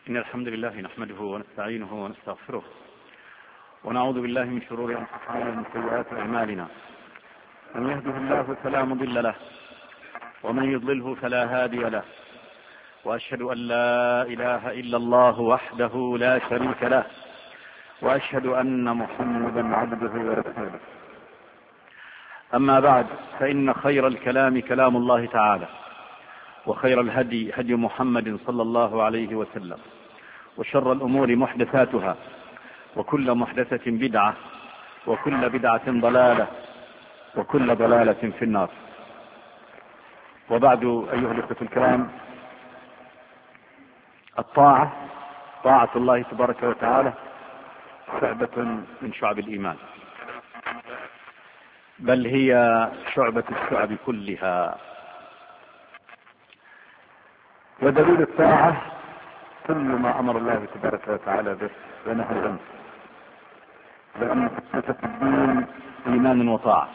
إن الحمد لله نحمده ونستعينه ونستغفره ونعوذ بالله من شرور أنفسنا ومن سيئات أعمالنا. من يهده الله فلا مضل له ومن يضلله فلا هادي له، وأشهد أن لا إله إلا الله وحده لا شريك له، وأشهد أن محمدا عبده ورسوله. أما بعد، فإن خير الكلام كلام الله تعالى، وخير الهدي هدي محمد صلى الله عليه وسلم، وشر الأمور محدثاتها، وكل محدثة بدعة، وكل بدعة ضلالة، وكل ضلالة في النار. وبعد، أيها الأخوة الكرام، طاعة الله تبارك وتعالى شعبة من شعب الإيمان، بل هي شعبة الشعب كلها. ودليل الطاعة كل ما أمر الله تبارك وتعالى به ونهى عنه، لأن صفة الدين إيمان وطاعة.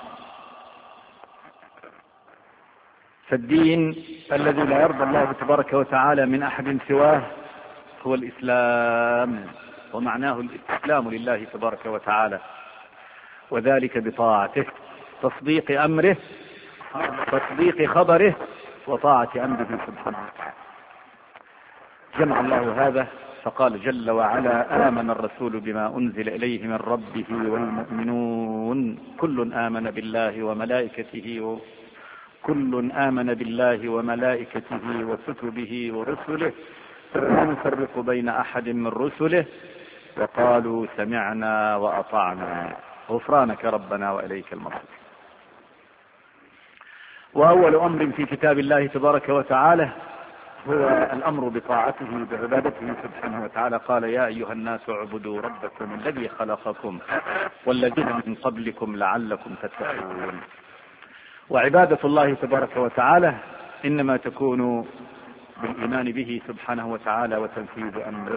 فالدين الذي لا يرضى الله تبارك وتعالى من أحد سواه هو الإسلام، ومعناه الاستسلام لله تبارك وتعالى، وذلك بطاعته، تصديق أمره، تصديق خبره، وطاعة أمره سبحانه وتعالى. جمع الله هذا فقال جل وعلا: آمن الرسول بما أنزل إليه من ربه والمؤمنون كل آمن بالله وملائكته وكتبه ورسله لا نفرق بين أحد من رسله وقالوا سمعنا وأطعنا غفرانك ربنا وإليك المصير. وأول أمر في كتاب الله تبارك وتعالى هو الأمر بطاعته بعبادته سبحانه وتعالى. قال: يا أيها الناس اعبدوا ربكم الذي خلقكم والذين من قبلكم لعلكم تتقون. وعبادة الله تبارك وتعالى إنما تكون بالإيمان به سبحانه وتعالى وتنفيذ أمره.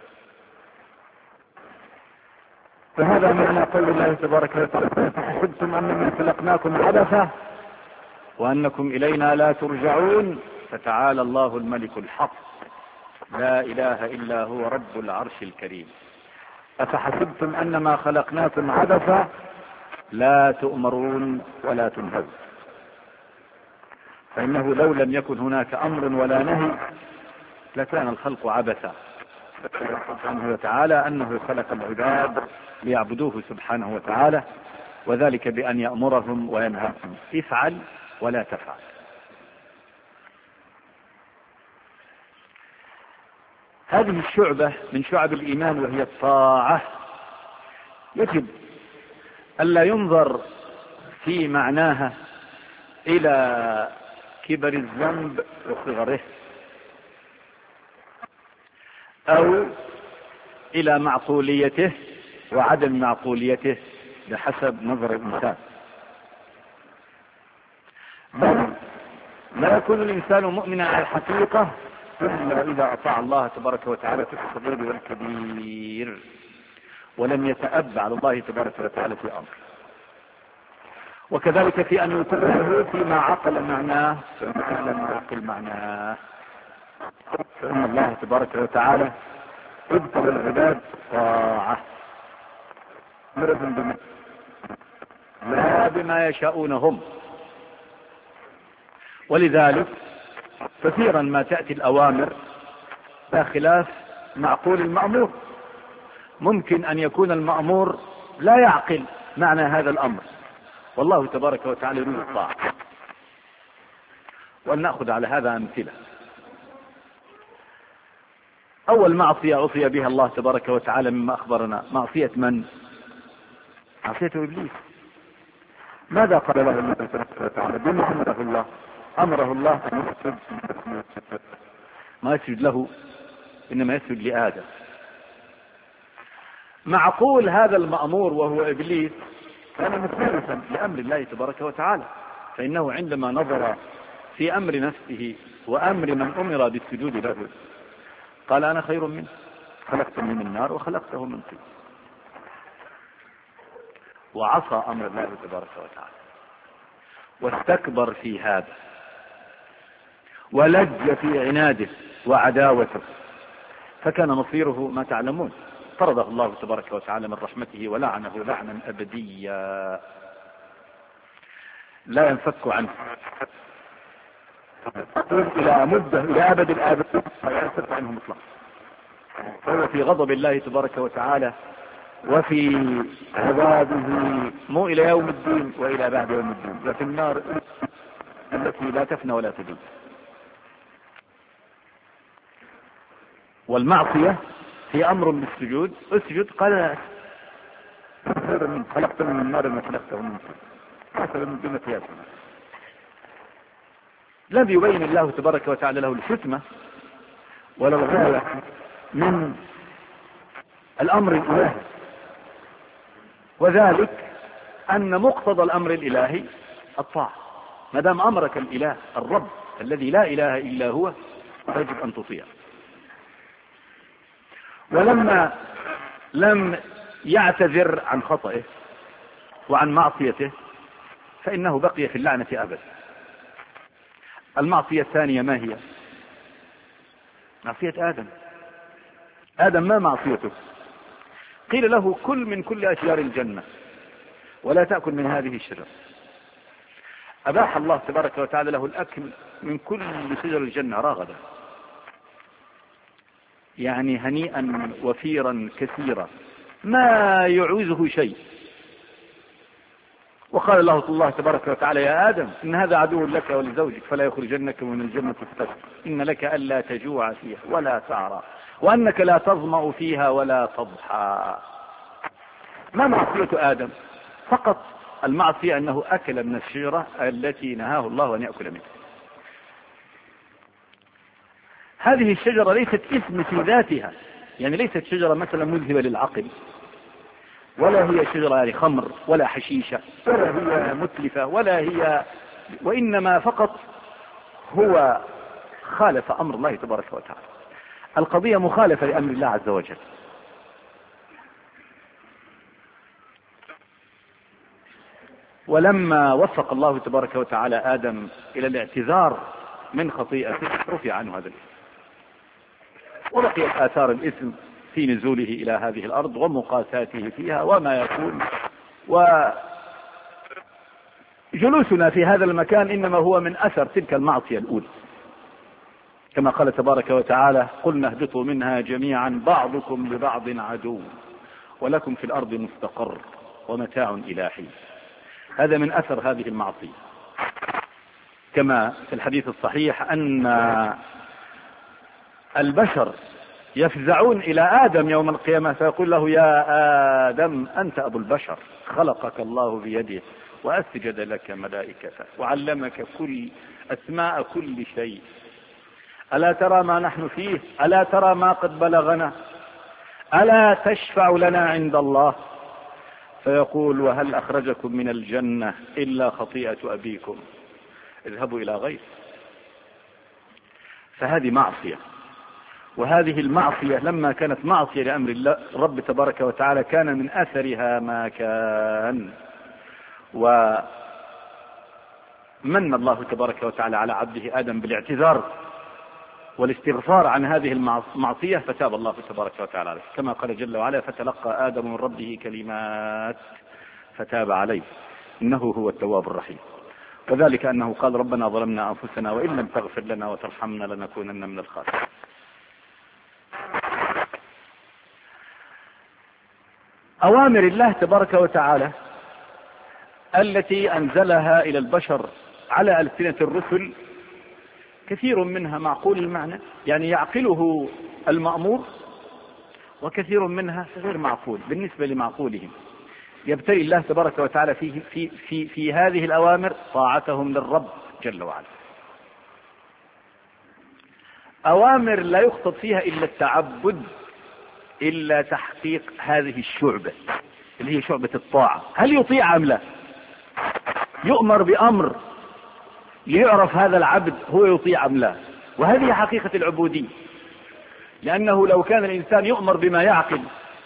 فهذا معنى قول الله تبارك وتعالى: حسبتم أنما خلقناكم عبثا وأنكم إلينا لا ترجعون فتعالى الله الملك الحق لا إله إلا هو رب العرش الكريم. أفحسبتم أنما خلقناكم عبثا لا تؤمرون ولا تنهون. فإنه لو لم يكن هناك أمر ولا نهي لكان الخلق عبثا. سبحانه وتعالى أنه خلق العباد ليعبدوه سبحانه وتعالى، وذلك بأن يأمرهم وينهاهم: افعل ولا تفعل. هذه الشعبة من شعب الإيمان وهي الطاعة. يجب ألا ينظر في معناها إلى كبر الذنب وصغره، أو إلى معقوليته وعدم معقوليته بحسب نظر الإنسان، بل لا يكون الإنسان مؤمنا على الحقيقة إلا إذا أطاع الله تبارك وتعالى في الصغير والكبير، ولم يتأب على الله تبارك وتعالى في أمر. وكذلك في أن يطيعه فيما عقل معناه وما لم يعقل معناه. فإن الله تبارك وتعالى ابتلى العباد طاعة لا بما يشاءون هم. ولذلك كثيرا ما تأتي الأوامر لا خلاف معقول المأمور. ممكن أن يكون المأمور لا يعقل معنى هذا الأمر، والله تبارك وتعالى يريد الطاعة. ولنأخذ على هذا أمثلة. أول معصية عصي بها الله تبارك وتعالى مما أخبرنا معصية من؟ معصية إبليس. ماذا قال له الله تبارك وتعالى؟ بما أمره الله أن يسجد، ما يسجد له، إنما يسجد لآدم. معقول هذا المأمور وهو إبليس كان مخالفا لأمر الله تبارك وتعالى، فإنه عندما نظر في أمر نفسه وأمر من أمر بالسجود له قال: أنا خير منه، خلقتني من نار وخلقته من طين. وعصى أمر الله تبارك وتعالى واستكبر في هذا ولج في عناده وعداوته، فكان مصيره ما تعلمون، طرده الله تبارك وتعالى من رحمته ولعنه لعنا أبديا لا ينفك عنه إلى مدة إلى أبد الآبد، لا ينفك عنه مطلقا. فهو في غضب الله تبارك وتعالى وفي عذابه مو إلى يوم الدين وإلى بعد يوم الدين، وفي النار التي لا تفنى ولا تبيد. والمعصية هي أمر بالسجود، اسجد قال خلقت من النار ما خلقته من حسب من دون قياس. لم يبين الله تبارك وتعالى له الحكمة ولا الغاية من الأمر الإلهي، وذلك أن مقتضى الأمر الإلهي الطاعة. ما دام أمرك الإله الرب الذي لا إله إلا هو يجب أن تطيع. ولما لم يعتذر عن خطئه وعن معصيته فإنه بقي في اللعنة أبدا. المعصية الثانية ما هي؟ معصية آدم. آدم ما معصيته؟ قيل له كل من كل أشجار الجنة ولا تأكل من هذه الشجرة. أباح الله تبارك وتعالى له الأكل من كل شجر الجنة راغدا، يعني هنيئا وفيرا كثيرا ما يعوزه شيء. وقال الله تبارك وتعالى يا آدم إن هذا عدو لك ولزوجك فلا يخرجنك من الجنة فتشقى، إن لك ألا تجوع فيها ولا تعرى وأنك لا تظمأ فيها ولا تضحى. ما معصية آدم؟ فقط المعصية أنه أكل من الشجرة التي نهاه الله أن يأكل منها. هذه الشجرة ليست اسم في ذاتها، يعني ليست شجرة مثلا مذهبة للعقل، ولا هي شجرة يعني خمر ولا حشيشة ولا هي متلفة ولا هي، وإنما فقط هو خالف أمر الله تبارك وتعالى. القضية مخالفة لأمر الله عز وجل. ولما وفق الله تبارك وتعالى آدم إلى الاعتذار من خطيئته رفع عنه هذا الإثم، وبقيت آثار الإثم في نزوله إلى هذه الأرض ومقاساته فيها وما يكون. وجلوسنا في هذا المكان إنما هو من أثر تلك المعصية الأولى، كما قال تبارك وتعالى قلنا اهبطوا منها جميعا بعضكم لبعض عدو ولكم في الأرض مستقر ومتاع إلى حين. هذا من أثر هذه المعصية، كما في الحديث الصحيح أن البشر يفزعون إلى آدم يوم القيامة فيقول له يا آدم أنت أبو البشر خلقك الله بيده وأسجد لك ملائكته وعلمك كل أسماء كل شيء، ألا ترى ما نحن فيه؟ ألا ترى ما قد بلغنا؟ ألا تشفع لنا عند الله؟ فيقول وهل أخرجكم من الجنة إلا خطيئة أبيكم اذهبوا إلى غير. فهذه معصية، وهذه المعصية لما كانت معصية لأمر الله رب تبارك وتعالى كان من أثرها ما كان. ومن الله تبارك وتعالى على عبده آدم بالاعتذار والاستغفار عن هذه المعصية فتاب الله تبارك وتعالى عليه، كما قال جل وعلا فتلقى آدم من ربه كلمات فتاب عليه إنه هو التواب الرحيم. وذلك أنه قال ربنا ظلمنا أنفسنا وإن لم تغفر لنا وترحمنا لنكونن من الخاسرين. أوامر الله تبارك وتعالى التي أنزلها إلى البشر على ألسنة الرسل كثير منها معقول المعنى، يعني يعقله المأمور، وكثير منها غير معقول بالنسبة لمعقولهم. يبتلي الله تبارك وتعالى في هذه الأوامر طاعتهم للرب جل وعلا. أوامر لا يخطط فيها إلا التعبد، إلا تحقيق هذه الشعبة اللي هي شعبة الطاعة. هل يطيع أم لا؟ يؤمر بأمر ليعرف هذا العبد هو يطيع أم لا، وهذه حقيقة العبودية. لأنه لو كان الإنسان يؤمر بما يعقل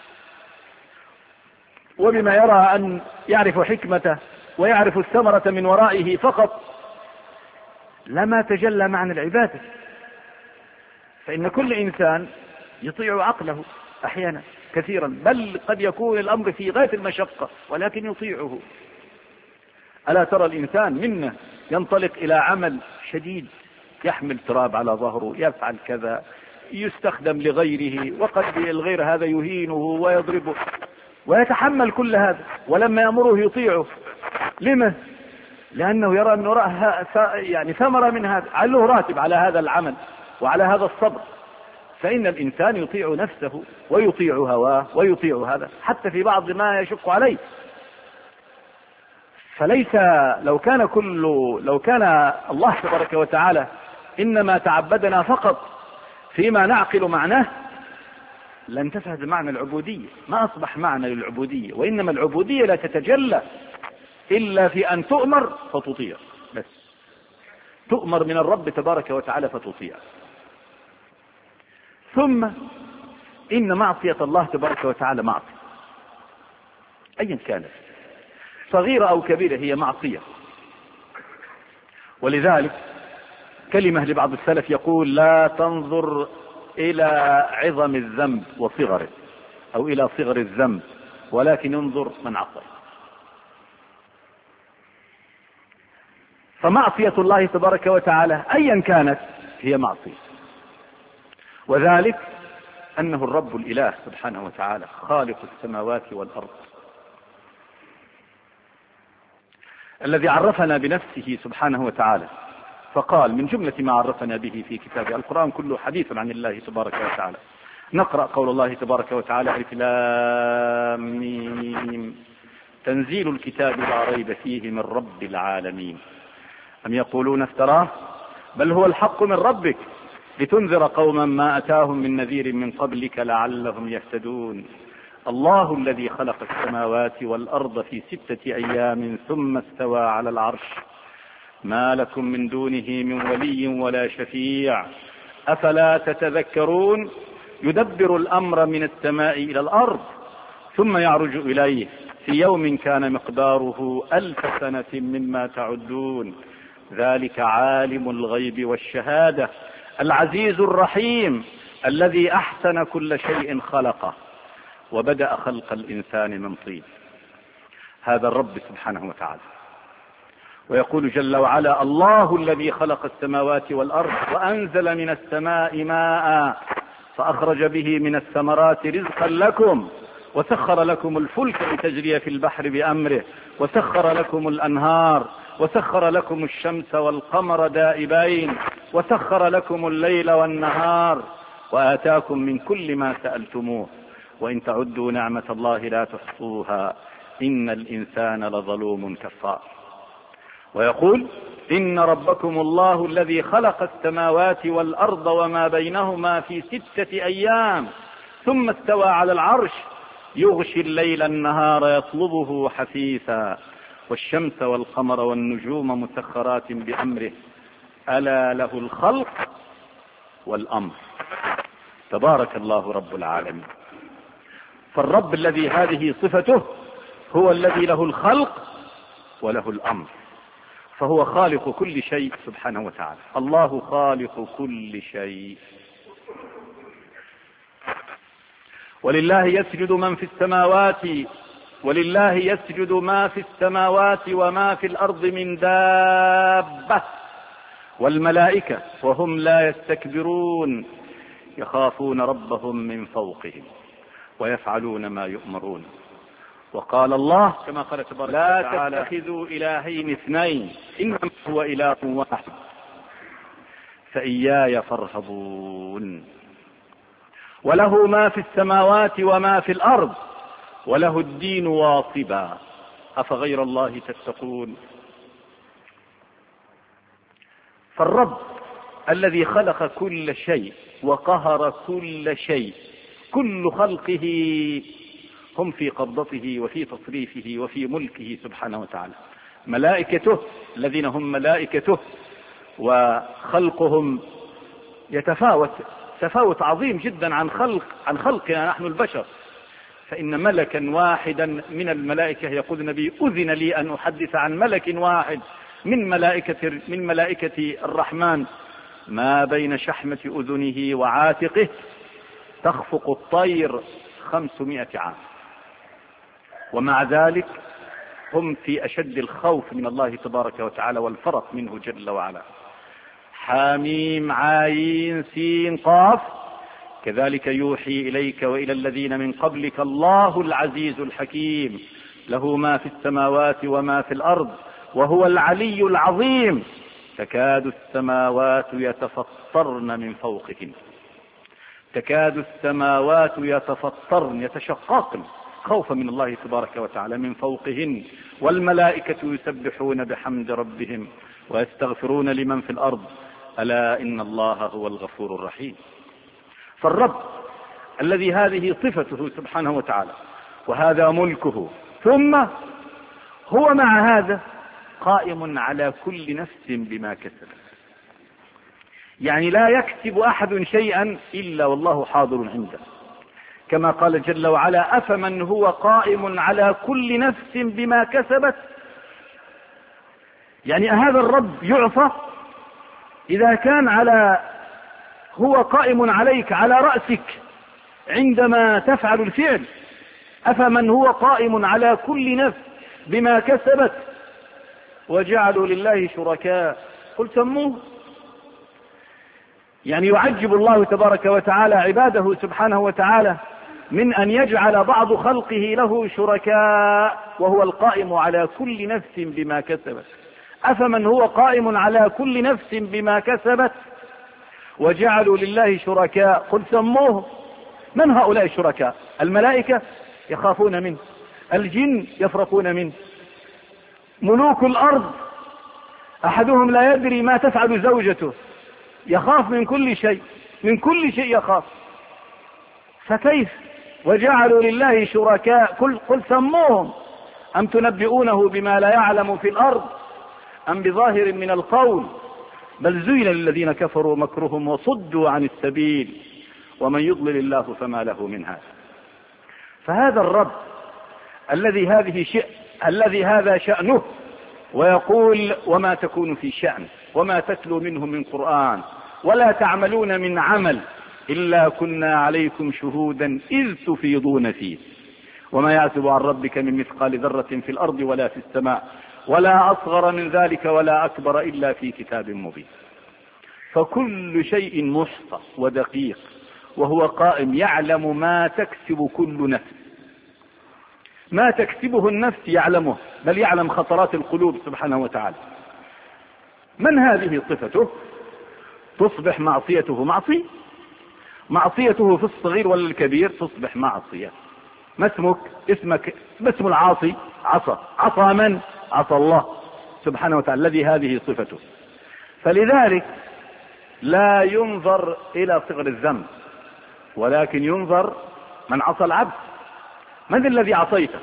وبما يرى أن يعرف حكمته ويعرف الثمرة من ورائه فقط لما تجلى معنى العبادة. فإن كل إنسان يطيع عقله أحيانا كثيرا، بل قد يكون الأمر في غاية المشقة ولكن يطيعه. ألا ترى الإنسان منا ينطلق إلى عمل شديد، يحمل تراب على ظهره، يفعل كذا، يستخدم لغيره، وقد الغير هذا يهينه ويضربه ويتحمل كل هذا، ولما يأمره يطيعه. لما؟ لأنه يرى أنه يعني ثمرة من هذا، له راتب على هذا العمل وعلى هذا الصبر. فإن الإنسان يطيع نفسه ويطيع هواه ويطيع هذا حتى في بعض ما يشق عليه. فليس لو كان الله تبارك وتعالى إنما تعبدنا فقط فيما نعقل معناه لانتفذ معنى العبودية، ما أصبح معنى للعبودية. وإنما العبودية لا تتجلى إلا في أن تؤمر فتطيع، بس تؤمر من الرب تبارك وتعالى فتطيع. ثم إن معصية الله تبارك وتعالى معصية أيا كانت، صغيرة أو كبيرة، هي معصية. ولذلك كلمة لبعض السلف يقول: لا تنظر إلى عظم الذنب وصغره أو إلى صغر الذنب، ولكن انظر من عصى. فمعصية الله تبارك وتعالى أيا كانت هي معصية، وذلك أنه الرب الإله سبحانه وتعالى خالق السماوات والأرض، الذي عرفنا بنفسه سبحانه وتعالى، فقال من جملة ما عرفنا به في كتابه، القرآن كله حديث عن الله تبارك وتعالى. نقرأ قول الله تبارك وتعالى: ألف لام ميم تنزيل الكتاب لا ريب فيه من رب العالمين أم يقولون افتراه بل هو الحق من ربك لتنذر قوما ما أتاهم من نذير من قبلك لعلهم يهتدون. الله الذي خلق السماوات والأرض في 6 أيام ثم استوى على العرش ما لكم من دونه من ولي ولا شفيع أفلا تتذكرون. يدبر الأمر من السماء إلى الأرض ثم يعرج إليه في يوم كان مقداره 1000 سنة مما تعدون. ذلك عالم الغيب والشهادة العزيز الرحيم الذي أحسن كل شيء خلقه وبدأ خلق الإنسان من طين. هذا الرب سبحانه وتعالى. ويقول جل وعلا: الله الذي خلق السماوات والأرض وأنزل من السماء ماء فأخرج به من الثمرات رزقا لكم وسخر لكم الفلك لتجري في البحر بأمره وسخر لكم الأنهار وسخر لكم الشمس والقمر دائبين وسخر لكم الليل والنهار وآتاكم من كل ما سألتموه وإن تعدوا نعمة الله لا تحصوها إن الإنسان لظلوم كفار. ويقول: إن ربكم الله الذي خلق السماوات والأرض وما بينهما في 6 أيام ثم استوى على العرش يغشي الليل النهار يطلبه حثيثا والشمس والقمر والنجوم مسخرات بأمره ألا له الخلق والأمر تبارك الله رب العالمين. فالرب الذي هذه صفته هو الذي له الخلق وله الأمر، فهو خالق كل شيء سبحانه وتعالى. الله خالق كل شيء. ولله يسجد من في السماوات ولله يسجد ما في السماوات وما في الأرض من دابة والملائكة وهم لا يستكبرون يخافون ربهم من فوقهم ويفعلون ما يؤمرون. وقال الله كما قال تبارك وتعالى: لا تتخذوا إلهين اثنين إنما هو إله واحد فإياي فارهبون. وله ما في السماوات وما في الأرض وله الدين واصبا أفغير الله تتقون. فالرب الذي خلق كل شيء وقهر كل شيء كل خلقه هم في قبضته وفي تصريفه وفي ملكه سبحانه وتعالى. ملائكته الذين هم ملائكته وخلقهم يتفاوت تفاوت عظيم جدا عن خلقنا نحن البشر. فإن ملكا واحدا من الملائكة يقول النبي: أذن لي أن أحدث عن ملك واحد من ملائكة الرحمن ما بين شحمة أذنه وعاتقه تخفق الطير 500 عام، ومع ذلك هم في أشد الخوف من الله تبارك وتعالى والفرط منه جل وعلا. حاميم عين سين قاف، كذلك يوحي إليك وإلى الذين من قبلك الله العزيز الحكيم، له ما في السماوات وما في الأرض وهو العلي العظيم. تكاد السماوات يتفطرن من فوقهن، تكاد السماوات يتفطرن يتشققن خوفا من الله تبارك وتعالى من فوقهن، والملائكة يسبحون بحمد ربهم ويستغفرون لمن في الأرض، ألا إن الله هو الغفور الرحيم. فالرب الذي هذه صفته سبحانه وتعالى وهذا ملكه، ثم هو مع هذا قائم على كل نفس بما كسبت، يعني لا يكسب أحد شيئا إلا والله حاضر عنده، كما قال جل وعلا: أفمن هو قائم على كل نفس بما كسبت. يعني هذا الرب يعصى إذا كان هو قائم عليك على رأسك عندما تفعل الفعل. أفمن هو قائم على كل نفس بما كسبت وجعلوا لله شركاء قل سموه. يعني يعجب الله تبارك وتعالى عباده سبحانه وتعالى من أن يجعل بعض خلقه له شركاء وهو القائم على كل نفس بما كسبت. أفمن هو قائم على كل نفس بما كسبت وجعلوا لله شركاء قل سموه. من هؤلاء الشركاء؟ الملائكة يخافون منه، الجن يفرقون منه، ملوك الأرض أحدهم لا يدري ما تفعل زوجته، يخاف من كل شيء، من كل شيء يخاف. فكيف وجعلوا لله شركاء قل سموهم أم تنبئونه بما لا يعلم في الأرض أم بظاهر من القول بل زين للذين كفروا مكرهم وصدوا عن السبيل ومن يضلل الله فما له من هاد. فهذا الرب الذي هذا شأنه، ويقول: وما تكون في شأن وما تتلو منه من قرآن ولا تعملون من عمل إلا كنا عليكم شهودا إذ تفيضون فيه وما يعزب عن ربك من مثقال ذرة في الأرض ولا في السماء ولا أصغر من ذلك ولا أكبر إلا في كتاب مبين. فكل شيء محصى ودقيق، وهو قائم يعلم ما تكسب كل نفس، ما تكسبه النفس يعلمه، بل يعلم خطرات القلوب سبحانه وتعالى. من هذه صفته؟ تصبح معصيته معصيته في الصغير ولا الكبير تصبح معصية. ما اسمك؟ اسم العاصي عصى من؟ عصى الله سبحانه وتعالى الذي هذه صفته. فلذلك لا ينظر إلى صغر الذنب، ولكن ينظر من عصى العبد، من الذي عصيته؟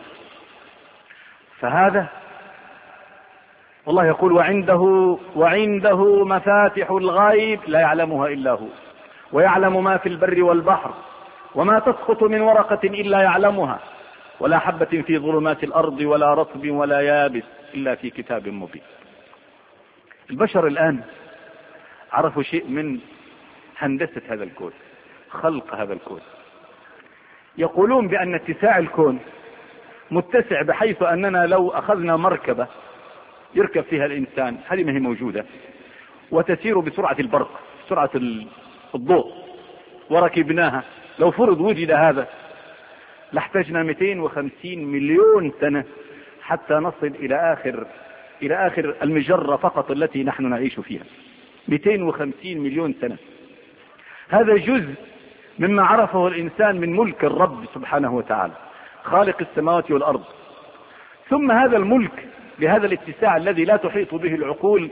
فهذا والله يقول: وعنده مفاتح الغيب لا يعلمها إلا هو ويعلم ما في البر والبحر وما تسقط من ورقة إلا يعلمها ولا حبة في ظلمات الأرض ولا رطب ولا يابس إلا في كتاب مبين. البشر الآن عرفوا شيء من هندسة هذا الكون، خلق هذا الكون. يقولون بأن اتساع الكون متسع بحيث أننا لو أخذنا مركبة يركب فيها الإنسان، هذه ما هي موجودة، وتسير بسرعة البرق، سرعة الضوء، وركبناها، لو فرض وجد هذا لاحتاجنا 250 مليون سنة حتى نصل إلى آخر المجرة فقط التي نحن نعيش فيها. 250 مليون سنة. هذا جزء مما عرفه الإنسان من ملك الرب سبحانه وتعالى خالق السماوات والأرض. ثم هذا الملك بهذا الاتساع الذي لا تحيط به العقول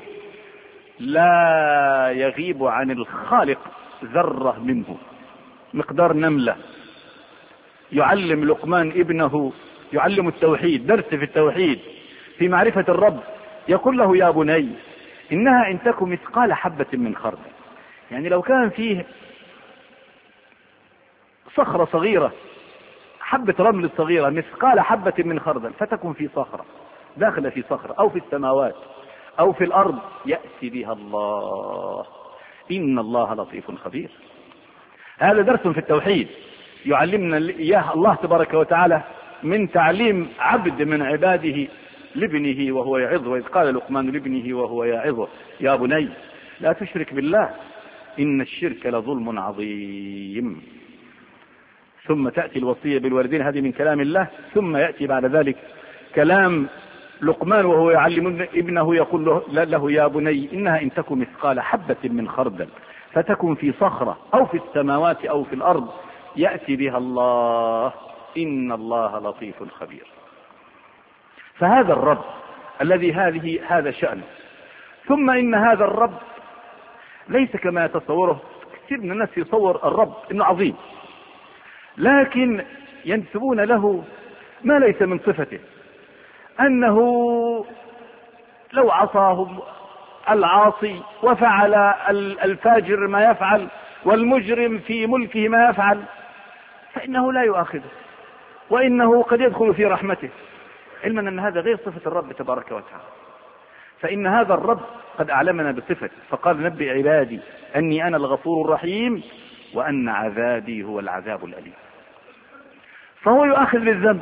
لا يغيب عن الخالق ذرة منه، مقدار نملة. يعلم لقمان ابنه، يعلم التوحيد، درس في التوحيد في معرفة الرب، يقول له: يا بني إنها إن تك مثقال حبة من خردل. يعني لو كان فيه صخرة صغيرة، حبة رمل صغيرة مثقال حبة من خردل، فتكن في صخرة، داخلة في صخرة أو في السماوات أو في الأرض، يأتي بها الله، إن الله لطيف خبير. هذا درس في التوحيد يعلمنا إياه الله تبارك وتعالى من تعليم عبد من عباده لابنه وهو يعظه، وإذ قال لقمان لابنه وهو يعظه يا بني لا تشرك بالله إن الشرك لظلم عظيم. ثم تأتي الوصية بالوالدين، هذه من كلام الله، ثم يأتي بعد ذلك كلام لقمان وهو يعلم ابنه يقول له يا بني إنها إن تكن مثقال حبة من خردل فتكن في صخرة أو في السماوات أو في الأرض يأتي بها الله إن الله لطيف خبير. فهذا الرب الذي هذا شأنه. ثم إن هذا الرب ليس كما يتصوره كثير من الناس، يصور الرب إنه عظيم، لكن ينسبون له ما ليس من صفته، أنه لو عصاه العاصي وفعل الفاجر ما يفعل والمجرم في ملكه ما يفعل فإنه لا يؤاخذه، وإنه قد يدخل في رحمته، علما أن هذا غير صفة الرب تبارك وتعالى. فإن هذا الرب قد أعلمنا بصفته، فقال نبئ عبادي أني أنا الغفور الرحيم وأن عذابي هو العذاب الأليم. فهو يؤاخذ بالذنب،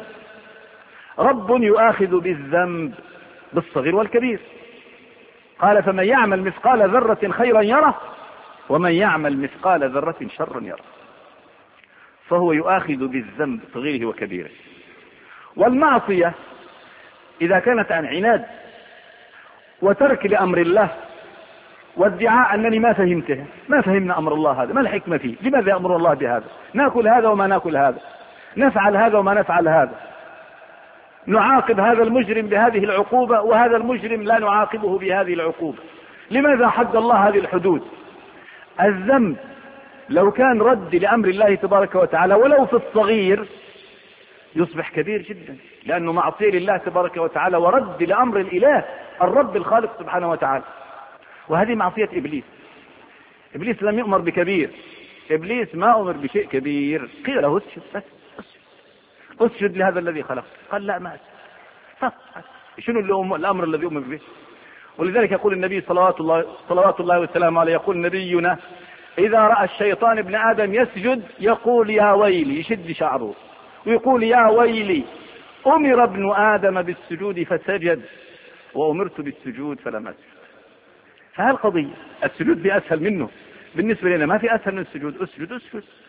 رب يؤاخذ بالذنب بالصغير والكبير. قال فمن يعمل مثقال ذرة خيرا يره ومن يعمل مثقال ذرة شرا يره. فهو يؤاخذ بالذنب صغيره وكبيره. والمعصية إذا كانت عن عناد وترك لأمر الله وادعاء أنني ما فهمنا أمر الله هذا، ما الحكمة فيه؟ لماذا يأمر الله بهذا؟ نأكل هذا وما نأكل هذا، نفعل هذا وما نفعل هذا، نعاقب هذا المجرم بهذه العقوبة وهذا المجرم لا نعاقبه بهذه العقوبة، لماذا حد الله هذه الحدود؟ الذنب لو كان رد لأمر الله تبارك وتعالى ولو في الصغير يصبح كبير جدا، لأنه معصية لله تبارك وتعالى ورد لأمر الإله الرب الخالق سبحانه وتعالى. وهذه معصية إبليس. إبليس لم يؤمر بكبير، إبليس ما أمر بشيء كبير، قيل له اسجد بس، اسجد لهذا الذي خلق، قال لا ما أسجد. شنو الأمر الذي أمر به؟ ولذلك يقول النبي صلوات الله وسلامه عليه، يقول نبينا إذا رأى الشيطان ابن آدم يسجد يقول يا ويلي، يشد شعره ويقول يا ويلي أمر ابن آدم بالسجود فسجد وأمرت بالسجود فلم أسجد. فهالقضية السجود بأسهل منه بالنسبة لنا، ما في أسهل من السجود، اسجد.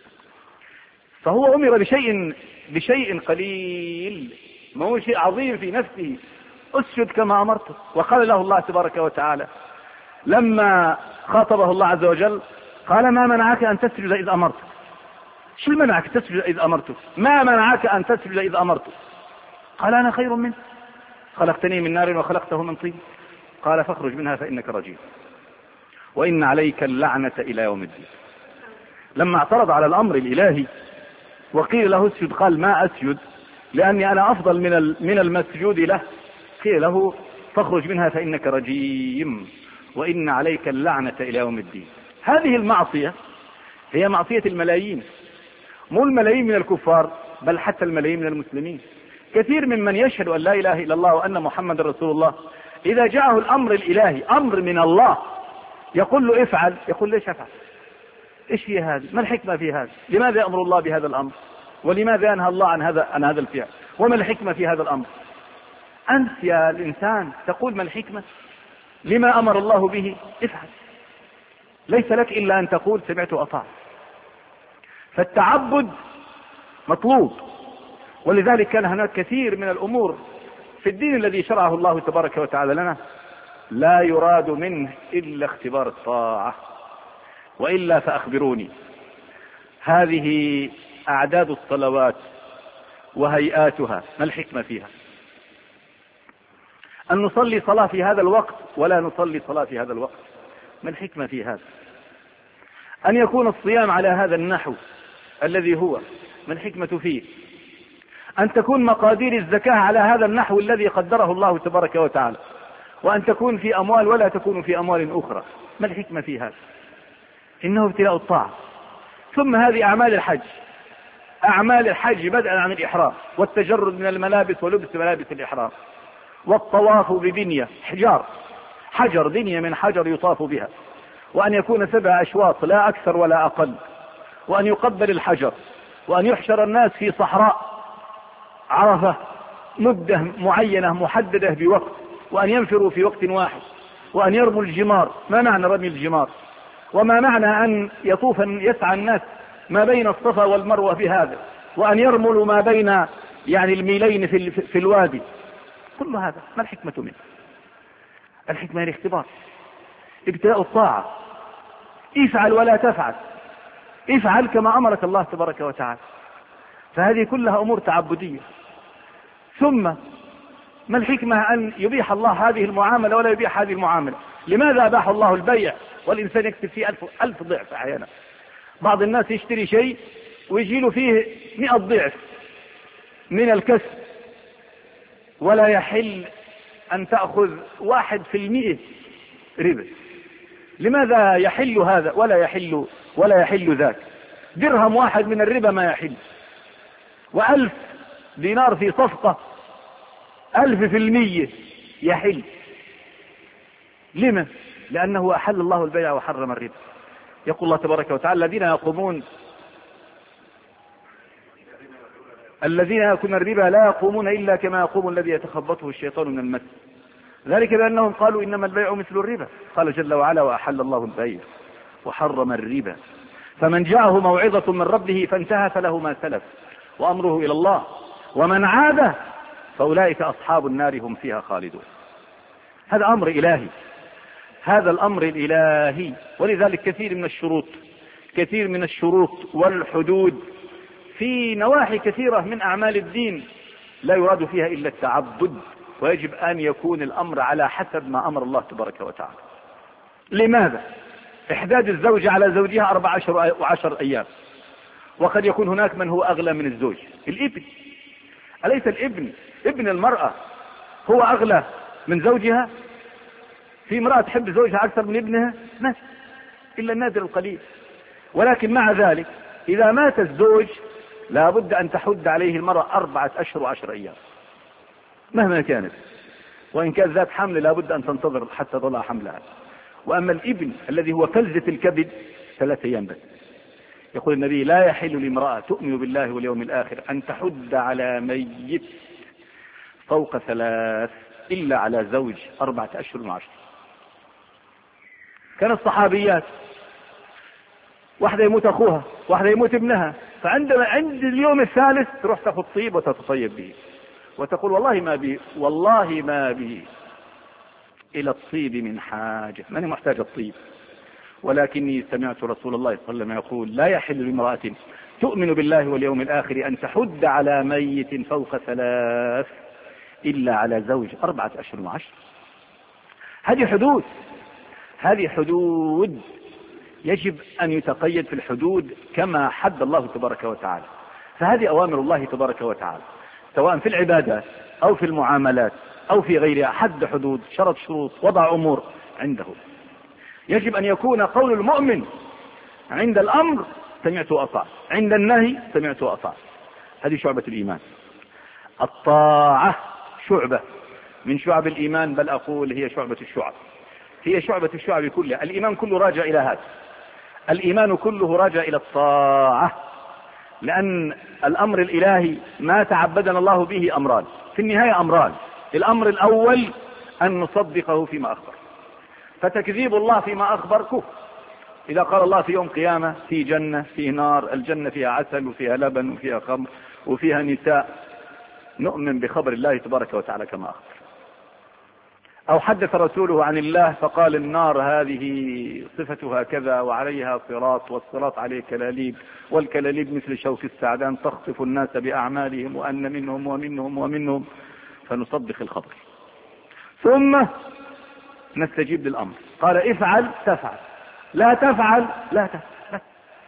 فهو أمر بشيء قليل، ما هو شيء عظيم في نفسه، اسجد كما أمرته. وقال له الله تبارك وتعالى لما خاطبه الله عز وجل قال ما منعك أن تسجد إذ أمرتك؟ شو منعك تسجد إذ أمرتك؟ ما منعك أن تسجد إذ أمرتك؟ قال أنا خير منه، خلقتني من نار وخلقته من طين. قال فاخرج منها فإنك رجيم وإن عليك اللعنة إلى يوم الدين. لما اعترض على الأمر الإلهي وقيل له اسجد قال ما أسجد لأني أنا أفضل من المسجود له، قيل له فاخرج منها فإنك رجيم وإن عليك اللعنة إلى يوم الدين. هذه المعصية هي معصية الملايين، مو الملايين من الكفار بل حتى الملايين من المسلمين. كثير ممن يشهد أن لا إله إلا الله وأن محمد رسول الله إذا جاءه الأمر الإلهي أمر من الله يقول له افعل، يقول ليش أفعل؟ إيش هي هذه؟ ما الحكمة في هذا؟ لماذا يأمر الله بهذا الأمر؟ ولماذا ينهى الله عن هذا الفعل؟ وما الحكمة في هذا الأمر؟ أنت يا الإنسان تقول ما الحكمة؟ لما أمر الله به؟ افعل، ليس لك إلا أن تقول سمعت وأطعت. فالتعبد مطلوب، ولذلك كان هناك كثير من الأمور في الدين الذي شرعه الله تبارك وتعالى لنا لا يراد منه إلا اختبار الطاعة. وإلا فأخبروني، هذه أعداد الصلوات وهيئاتها ما الحكمة فيها؟ أن نصلي صلاة في هذا الوقت ولا نصلي صلاة في هذا الوقت، ما الحكمة في هذا؟ أن يكون الصيام على هذا النحو الذي هو، ما الحكمة فيه؟ أن تكون مقادير الزكاة على هذا النحو الذي قدره الله تبارك وتعالى، وأن تكون في أموال ولا تكون في أموال أخرى، ما الحكمة في هذا؟ إنه ابتلاء الطاعة. ثم هذه أعمال الحج بدءا عن الإحرام والتجرد من الملابس ولبس ملابس الإحرام والطواف ببنية حجر بنية من حجر يطاف بها، وأن يكون 7 أشواط لا أكثر ولا أقل، وأن يقبل الحجر، وأن يحشر الناس في صحراء عرفة مدة معينة محددة بوقت، وأن ينفروا في وقت واحد، وأن يرموا الجمار. ما معنى رمي الجمار؟ وما معنى أن يسعى الناس ما بين الصفا والمروة في هذا، وأن يرملوا ما بين الميلين في الوادي؟ كل هذا ما الحكمة منه؟ الحكمة الاختبار، ابتلاء الطاعة. افعل ولا تفعل، افعل كما أمرك الله تبارك وتعالى. فهذه كلها أمور تعبدية. ثم ما الحكمة أن يبيح الله هذه المعاملة ولا يبيح هذه المعاملة؟ لماذا أباح الله البيع والإنسان يكسب فيه 1000 ضعف؟ أحيانا بعض الناس يشتري شيء ويجي له فيه 100 ضعف من الكسب، ولا يحل أن تأخذ 1% ربا. لماذا يحل هذا ولا يحل ذاك؟ درهم واحد من الربا ما يحل، و1000 دينار في صفقة 1000% يحل. لما؟ لأنه أحل الله البيع وحرم الربا. يقول الله تبارك وتعالى: الذين يأكلون الربا لا يقومون إلا كما يقوم الذي يتخبطه الشيطان من المس، ذلك بأنهم قالوا إنما البيع مثل الربا. قال جل وعلا: وأحل الله البيع وحرم الربا، فمن جاءه موعظة من ربه فانتهى فله ما سلف وأمره إلى الله، ومن عاد فأولئك أصحاب النار هم فيها خالدون. هذا أمر إلهي، هذا الأمر الإلهي. ولذلك كثير من الشروط والحدود في نواحي كثيرة من أعمال الدين لا يراد فيها إلا التعبد، ويجب أن يكون الأمر على حسب ما أمر الله تبارك وتعالى. لماذا؟ إحداد الزوجة على زوجها 14 أيام، وقد يكون هناك من هو أغلى من الزوج. الابن، أليس ابن المرأة هو أغلى من زوجها؟ في امرأة تحب زوجها أكثر من ابنها؟ ما إلا النادر القليل. ولكن مع ذلك إذا مات الزوج لا بد أن تحد عليه المرأة 4 أشهر و10 أيام مهما كانت، وإن كانت ذات حمل لا بد أن تنتظر حتى تضع حملها. وأما الابن الذي هو فلذة الكبد 3 أيام بس. يقول النبي: لا يحل لامرأة تؤمن بالله واليوم الآخر أن تحد على ميت فوق 3 إلا على زوج 4 أشهر و10. كان الصحابيات واحدة يموت أخوها، واحدة يموت ابنها، عند اليوم الثالث تروح تأخذ طيب وتتطيب به، وتقول: والله ما بي إلى الطيب من حاجة، ماني محتاج الطيب، ولكني سمعت رسول الله صلى الله عليه وسلم يقول: لا يحل لامرأة تؤمن بالله واليوم الآخر أن تحد على ميت فوق 3 إلا على زوج 4 أشهر و10. هذه حدود يجب أن يتقيد في الحدود كما حد الله تبارك وتعالى. فهذه أوامر الله تبارك وتعالى، سواء في العبادات أو في المعاملات أو في غيرها. حد حدود، شرط شروط، وضع أمور عنده. يجب أن يكون قول المؤمن عند الأمر: سمعت وأطعت، عند النهي: سمعت وأطعت. هذه شعبة الإيمان. الطاعة شعبة من شعب الإيمان، بل أقول هي شعبة الشعب، هي شعبة الشعب كلها. الإيمان كله راجع إلى هذا، الإيمان كله راجع إلى الطاعة، لأن الأمر الإلهي ما تعبدنا الله به أمران، في النهاية أمران. الأمر الأول أن نصدقه فيما أخبر، فتكذيب الله فيما أخبر كفر. إذا قال الله في يوم قيامة في جنة في نار، الجنة فيها عسل وفيها لبن وفيها خمر وفيها نساء، نؤمن بخبر الله تبارك وتعالى كما أخبر. أو حدث رسوله عن الله فقال: النار هذه صفتها كذا وعليها صراط، والصراط عليه كلاليب، والكلاليب مثل شوك السعدان تخطف الناس بأعمالهم، وأن منهم ومنهم ومنهم، فنصدق الخبر. ثم نستجيب للأمر، قال: افعل تفعل، لا تفعل لا تفعل.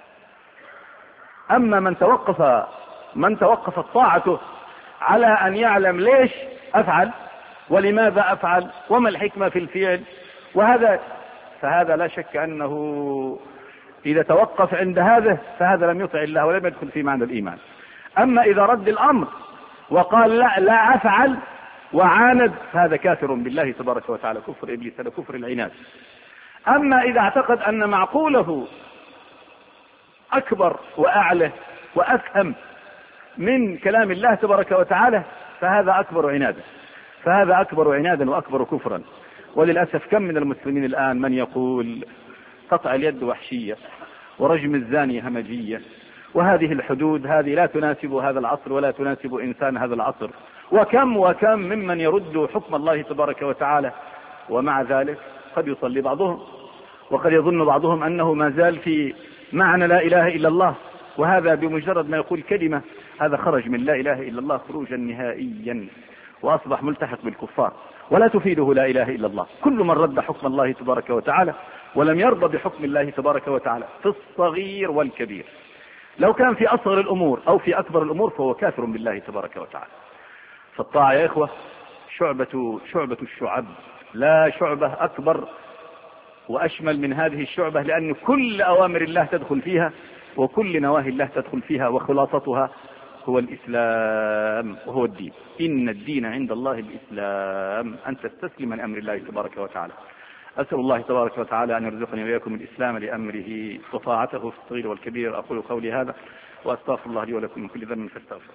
أما من توقفت طاعته على أن يعلم ليش أفعل ولماذا أفعل وما الحكمة في الفعل، فهذا لا شك أنه إذا توقف عند هذا فهذا لم يطع الله ولم يدخل في معنى الإيمان. أما إذا رد الأمر وقال لا أفعل وعاند، فهذا كافر بالله تبارك وتعالى، كفر إبليس، هذا كفر العناد. أما إذا اعتقد أن معقوله أكبر وأعلى وأفهم من كلام الله تبارك وتعالى، فهذا أكبر عنادا وأكبر كفرا. وللأسف كم من المسلمين الآن من يقول قطع اليد وحشية ورجم الزاني همجية، وهذه الحدود هذه لا تناسب هذا العصر ولا تناسب إنسان هذا العصر. وكم ممن يرد حكم الله تبارك وتعالى، ومع ذلك قد يصلي بعضهم وقد يظن بعضهم أنه ما زال في معنى لا إله إلا الله، وهذا بمجرد ما يقول كلمة هذا خرج من لا إله إلا الله خروجا نهائيا وأصبح ملتحق بالكفار، ولا تفيده لا إله إلا الله. كل من رد حكم الله تبارك وتعالى ولم يرضى بحكم الله تبارك وتعالى في الصغير والكبير، لو كان في أصغر الأمور أو في أكبر الأمور، فهو كافر بالله تبارك وتعالى. فالطاعة يا إخوة شعبة الشعب، لا شعبة أكبر وأشمل من هذه الشعبة، لأن كل أوامر الله تدخل فيها وكل نواهي الله تدخل فيها، وخلاصتها هو الإسلام وهو الدين. إن الدين عند الله الإسلام، أن تستسلم من أمر الله تبارك وتعالى. أسأل الله تبارك وتعالى أن يرزقني وإياكم الإسلام لأمره وطاعته في الصغير والكبير. أقول قولي هذا وأستغفر الله لي ولكم من كل ذنب فاستغفروه.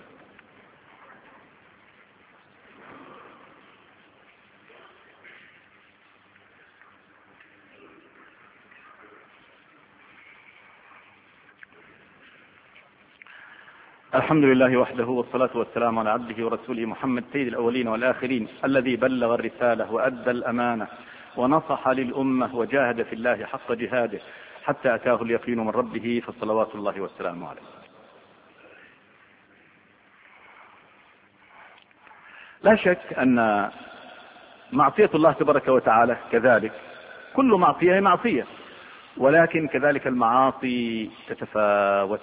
الحمد لله وحده، والصلاة والسلام على عبده ورسوله محمد سيد الأولين والآخرين، الذي بلغ الرسالة وأدى الأمانة ونصح للأمة وجاهد في الله حق جهاده حتى أتاه اليقين من ربه، فصلوات الله والسلام عليه. لا شك أن معصية الله تبارك وتعالى كذلك كل معصية معصية، ولكن كذلك المعاصي تتفاوت.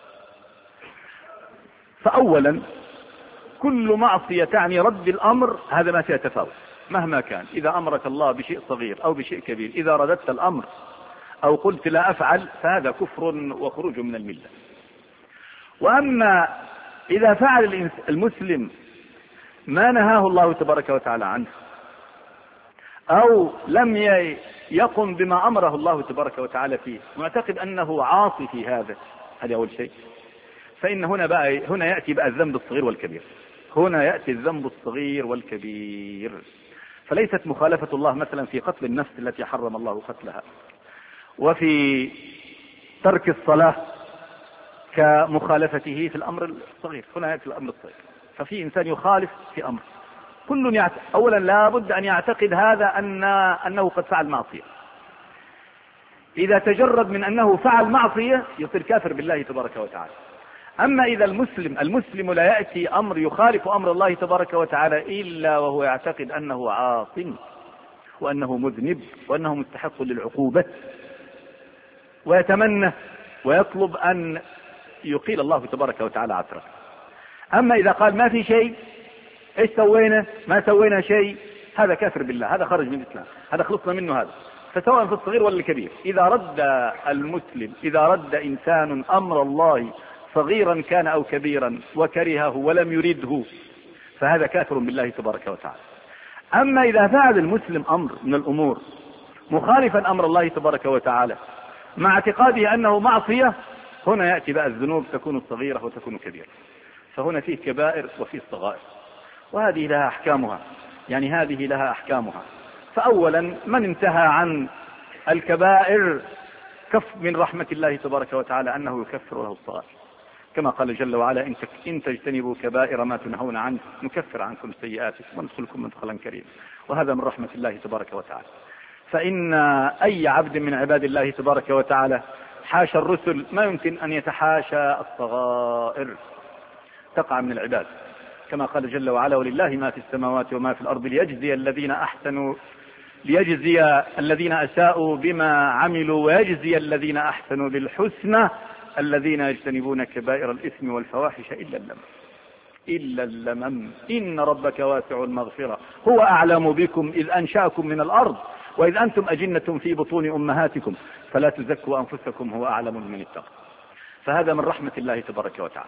فأولا كل معصية تعني رد الأمر، هذا ما فيها تفاوت مهما كان. إذا أمرك الله بشيء صغير أو بشيء كبير، إذا رددت الأمر أو قلت لا أفعل فهذا كفر وخروج من الملة. وأما إذا فعل المسلم ما نهاه الله تبارك وتعالى عنه أو لم يقم بما أمره الله تبارك وتعالى فيه، معتقد أنه عاصي في هذا أول شيء، فإن هنا يأتي بقى الذنب الصغير والكبير. هنا يأتي الذنب الصغير والكبير. فليست مخالفة الله مثلا في قتل النفس التي حرم الله قتلها، وفي ترك الصلاة كمخالفته في الأمر الصغير. هنا يأتي الأمر الصغير، ففي إنسان يخالف في أمر. كل أولا لا بد أن يعتقد هذا أنه قد فعل معصية. إذا تجرد من أنه فعل معصية يصير كافر بالله تبارك وتعالى. أما إذا المسلم لا يأتي أمر يخالف أمر الله تبارك وتعالى إلا وهو يعتقد أنه عاص وأنه مذنب وأنه مستحق للعقوبة، ويتمنى ويطلب أن يقيل الله تبارك وتعالى عثره. أما إذا قال ما في شيء، إيش سوينا؟ ما سوينا شيء، هذا كافر بالله، هذا خرج من الإسلام، هذا خلصنا منه. هذا فسواء في الصغير ولا الكبير، إذا رد إنسان أمر الله صغيرا كان أو كبيرا وكرهه ولم يرده، فهذا كافر بالله تبارك وتعالى. أما إذا فعل المسلم أمر من الأمور مخالفا أمر الله تبارك وتعالى مع اعتقاده أنه معصية، هنا يأتي بقى الذنوب، تكون صغيرة وتكون كبيرة. فهنا فيه كبائر وفيه صغائر، وهذه لها أحكامها. فأولا من انتهى عن الكبائر كف من رحمة الله تبارك وتعالى أنه يكفر له الصغائر، كما قال جل وعلا إن تجتنبوا كبائر ما تنهون عنه نكفر عنكم سيئاتكم وندخلكم مدخلا كريما. وهذا من رحمة الله تبارك وتعالى. فإن أي عبد من عباد الله تبارك وتعالى حاشا الرسل ما يمكن أن يتحاشى الصغائر تقع من العباد، كما قال جل وعلا ولله ما في السماوات وما في الأرض ليجزي الذين أساءوا بما عملوا ويجزي الذين أحسنوا بالحسنى الذين يجتنبون كبائر الإثم والفواحش إلا اللمم إن ربك واسع المغفرة هو أعلم بكم إذ أنشأكم من الأرض وإذ أنتم أجنة في بطون أمهاتكم فلا تزكوا أنفسكم هو أعلم من اتقى. فهذا من رحمة الله تبارك وتعالى.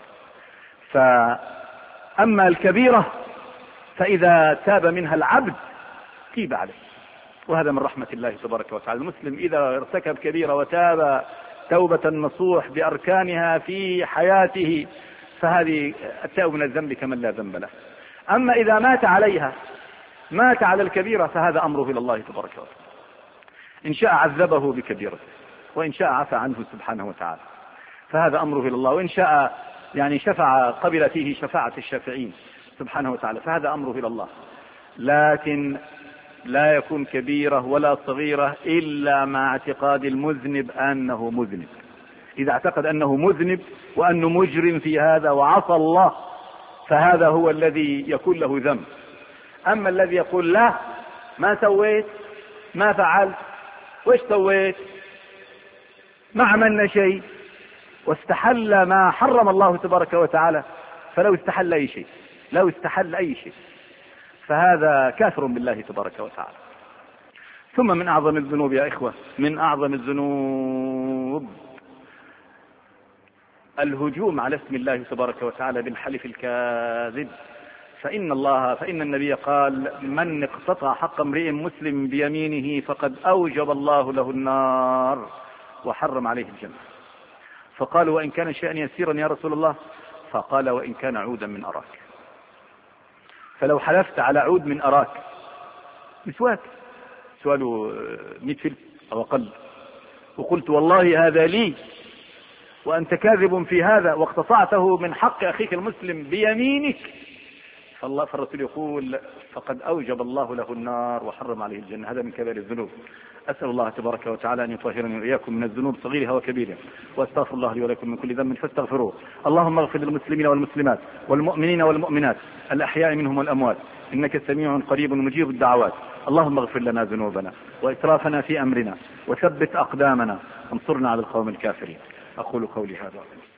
فأما الكبيرة فإذا تاب منها العبد تيب عليه، وهذا من رحمة الله تبارك وتعالى. المسلم إذا ارتكب كبيرة وتاب توبة نصوح بأركانها في حياته، فهذه التائب من الذنب كمن لا ذنب له. أما إذا مات عليها، مات على الكبيرة، فهذا أمره إلى الله تبارك وتعالى، إن شاء عذبه بكبيرته، وإن شاء عفى عنه سبحانه وتعالى، فهذا أمره إلى الله، وإن شاء يعني شفع قبل فيه شفاعة الشافعين سبحانه وتعالى، فهذا أمره إلى الله. لكن لا يكون كبيرة ولا صغيرة إلا مع اعتقاد المذنب أنه مذنب. إذا اعتقد أنه مذنب وأنه مجرم في هذا وعصى الله، فهذا هو الذي يكون له ذنب. أما الذي يقول لا، ما سويت، ما فعلت، وإيش سويت، ما عملنا شيء، واستحل ما حرم الله تبارك وتعالى، فلو استحل أي شيء، لو استحل أي شيء، فهذا كافر بالله تبارك وتعالى. ثم من أعظم الذنوب يا إخوة، من أعظم الذنوب الهجوم على اسم الله تبارك وتعالى بالحلف الكاذب. فإن النبي قال: من اقتطع حق امرئ مسلم بيمينه فقد أوجب الله له النار وحرم عليه الجنة. فقال: وإن كان شيئا يسيرا يا رسول الله؟ فقال: وإن كان عودا من أراك. فلو حلفت على عود من أراك، مسواك سواله 100 فلس أو أقل، وقلت والله هذا لي وأنت كاذب في هذا، واقتطعته من حق أخيك المسلم بيمينك، فالرسول يقول: فقد أوجب الله له النار وحرم عليه الجنة. هذا من كبائر الذنوب. أسأل الله تبارك وتعالى أن يطهرني وإياكم من الذنوب صغيرها وكبيرها، وأستغفر الله لي ولكم من كل ذنب فاستغفروه. اللهم اغفر للمسلمين والمسلمات والمؤمنين والمؤمنات الأحياء منهم والأموات، إنك سميع قريب مجيب الدعوات. اللهم اغفر لنا ذنوبنا وإسرافنا في أمرنا، وثبت أقدامنا، وانصرنا على القوم الكافرين. أقول قولي هذا.